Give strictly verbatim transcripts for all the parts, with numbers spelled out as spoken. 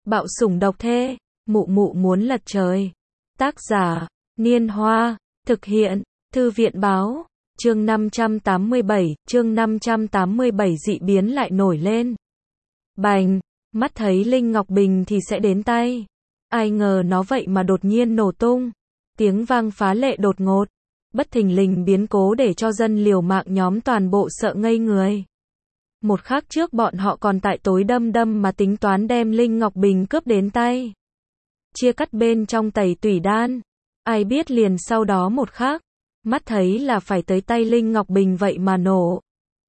Bạo sủng độc thê, mụ mụ muốn lật trời. Tác giả, Niên Hoa, thực hiện, Thư viện báo, chương năm trăm tám mươi bảy, chương năm trăm tám mươi bảy dị biến lại nổi lên. Bành, mắt thấy Linh Ngọc Bình thì sẽ đến tay. Ai ngờ nó vậy mà đột nhiên nổ tung. Tiếng vang phá lệ đột ngột, bất thình lình biến cố để cho dân liều mạng nhóm toàn bộ sợ ngây người. Một khắc trước bọn họ còn tại tối đăm đăm mà tính toán đem Linh Ngọc Bình cướp đến tay. Chia cắt bên trong tẩy tủy đan. Ai biết liền sau đó một khắc, mắt thấy là phải tới tay Linh Ngọc Bình vậy mà nổ.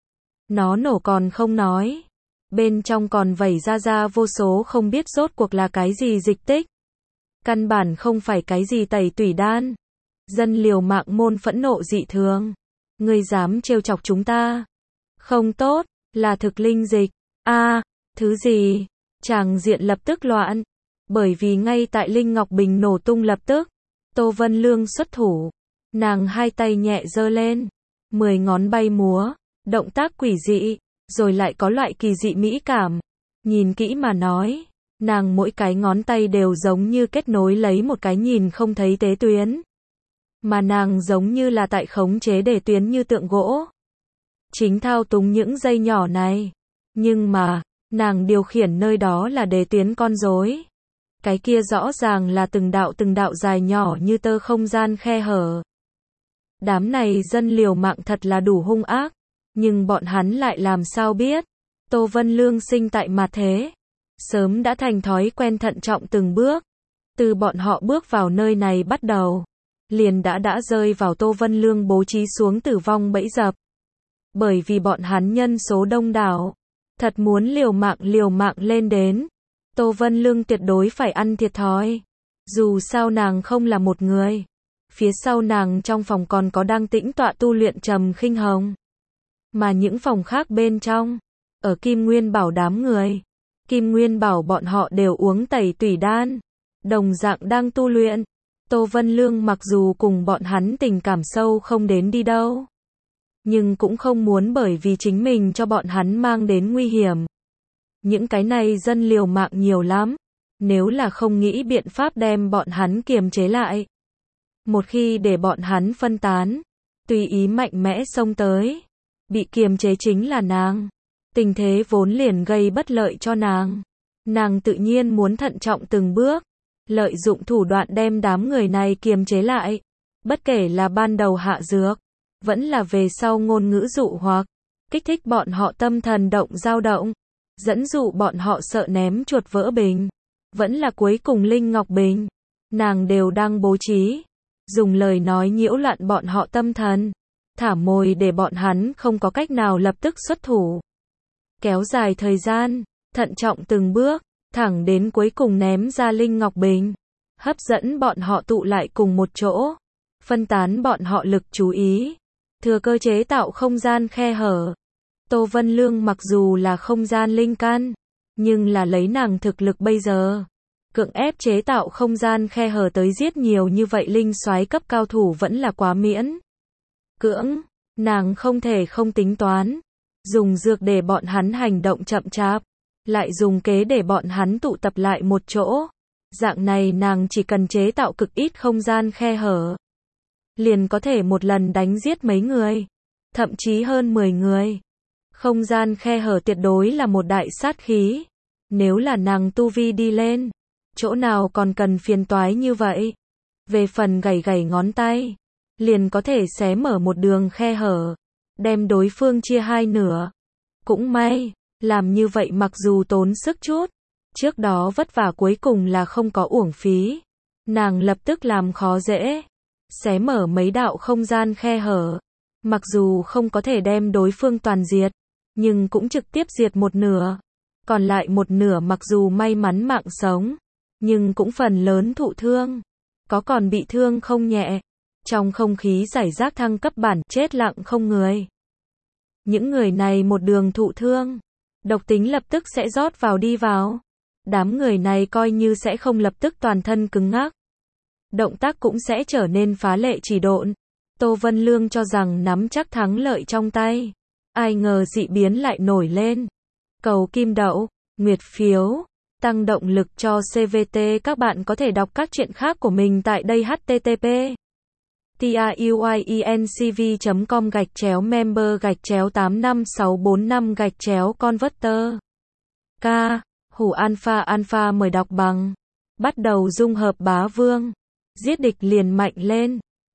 Nó nổ còn không nói. Bên trong còn vẩy ra ra vô số không biết rốt cuộc là cái gì dịch tích. Căn bản không phải cái gì tẩy tủy đan. Dân liều mạng môn phẫn nộ dị thường. Ngươi dám trêu chọc chúng ta. Không tốt, là thực linh dịch. A, à, thứ gì? Tràng diện lập tức loạn. Bởi vì ngay tại Linh Ngọc Bình nổ tung lập tức, Tô Vân Lương xuất thủ. Nàng hai tay nhẹ giơ lên, mười ngón bay múa, động tác quỷ dị, rồi lại có loại kỳ dị mỹ cảm. Nhìn kỹ mà nói, nàng mỗi cái ngón tay đều giống như kết nối lấy một cái nhìn không thấy tế tuyến. Mà nàng giống như là tại khống chế đề tuyến như tượng gỗ. Chính thao túng những dây nhỏ này. Nhưng mà, nàng điều khiển nơi đó là đề tuyến con rối. Cái kia rõ ràng là từng đạo từng đạo dài nhỏ như tơ không gian khe hở. Đám này dân liều mạng thật là đủ hung ác. Nhưng bọn hắn lại làm sao biết. Tô Vân Lương sinh tại mặt thế. Sớm đã thành thói quen thận trọng từng bước. Từ bọn họ bước vào nơi này bắt đầu. Liền đã đã rơi vào Tô Vân Lương bố trí xuống tử vong bẫy dập. Bởi vì bọn hắn nhân số đông đảo. Thật muốn liều mạng liều mạng lên đến. Tô Vân Lương tuyệt đối phải ăn thiệt thòi. Dù sao nàng không là một người. Phía sau nàng trong phòng còn có đang tĩnh tọa tu luyện Trầm Khinh Hồng. Mà những phòng khác bên trong, ở Kim Nguyên Bảo đám người. Kim Nguyên Bảo bọn họ đều uống tẩy tủy đan. Đồng dạng đang tu luyện. Tô Vân Lương mặc dù cùng bọn hắn tình cảm sâu không đến đi đâu. Nhưng cũng không muốn bởi vì chính mình cho bọn hắn mang đến nguy hiểm. Những cái này dân liều mạng nhiều lắm. Nếu là không nghĩ biện pháp đem bọn hắn kiềm chế lại. Một khi để bọn hắn phân tán, tùy ý mạnh mẽ xông tới. Bị kiềm chế chính là nàng. Tình thế vốn liền gây bất lợi cho nàng. Nàng tự nhiên muốn thận trọng từng bước. Lợi dụng thủ đoạn đem đám người này kiềm chế lại. Bất kể là ban đầu hạ dược, vẫn là về sau ngôn ngữ dụ hoặc, kích thích bọn họ tâm thần động dao động. Dẫn dụ bọn họ sợ ném chuột vỡ bình. Vẫn là cuối cùng Linh Ngọc Bình. Nàng đều đang bố trí. Dùng lời nói nhiễu loạn bọn họ tâm thần. Thả mồi để bọn hắn không có cách nào lập tức xuất thủ. Kéo dài thời gian. Thận trọng từng bước. Thẳng đến cuối cùng ném ra Linh Ngọc Bình. Hấp dẫn bọn họ tụ lại cùng một chỗ. Phân tán bọn họ lực chú ý. Thừa cơ chế tạo không gian khe hở. Tô Vân Lương mặc dù là không gian linh căn, nhưng là lấy nàng thực lực bây giờ. Cưỡng ép chế tạo không gian khe hở tới giết nhiều như vậy linh soái cấp cao thủ vẫn là quá miễn. Cưỡng, nàng không thể không tính toán. Dùng dược để bọn hắn hành động chậm chạp. Lại dùng kế để bọn hắn tụ tập lại một chỗ. Dạng này nàng chỉ cần chế tạo cực ít không gian khe hở. Liền có thể một lần đánh giết mấy người. Thậm chí hơn mười người. Không gian khe hở tuyệt đối là một đại sát khí. Nếu là nàng tu vi đi lên, chỗ nào còn cần phiền toái như vậy. Về phần gảy gảy ngón tay, liền có thể xé mở một đường khe hở, đem đối phương chia hai nửa. Cũng may, làm như vậy mặc dù tốn sức chút, trước đó vất vả cuối cùng là không có uổng phí. Nàng lập tức làm khó dễ, xé mở mấy đạo không gian khe hở. Mặc dù không có thể đem đối phương toàn diệt, nhưng cũng trực tiếp diệt một nửa. Còn lại một nửa mặc dù may mắn mạng sống, nhưng cũng phần lớn thụ thương. Có còn bị thương không nhẹ. Trong không khí giải rác thăng cấp bản chết lặng không người. Những người này một đường thụ thương. Độc tính lập tức sẽ rót vào đi vào. Đám người này coi như sẽ không lập tức toàn thân cứng ngắc. Động tác cũng sẽ trở nên phá lệ chỉ độn. Tô Vân Lương cho rằng nắm chắc thắng lợi trong tay. Ai ngờ dị biến lại nổi lên. Cầu kim đậu, nguyệt phiếu, tăng động lực cho xê vê tê. Các bạn có thể đọc các truyện khác của mình tại đây h t t p truyencv chấm com gạch chéo member gạch chéo tám năm sáu bốn năm gạch chéo converter. K. Hủ alpha alpha mời đọc bằng. Bắt đầu dung hợp bá vương. Giết địch liền mạnh lên.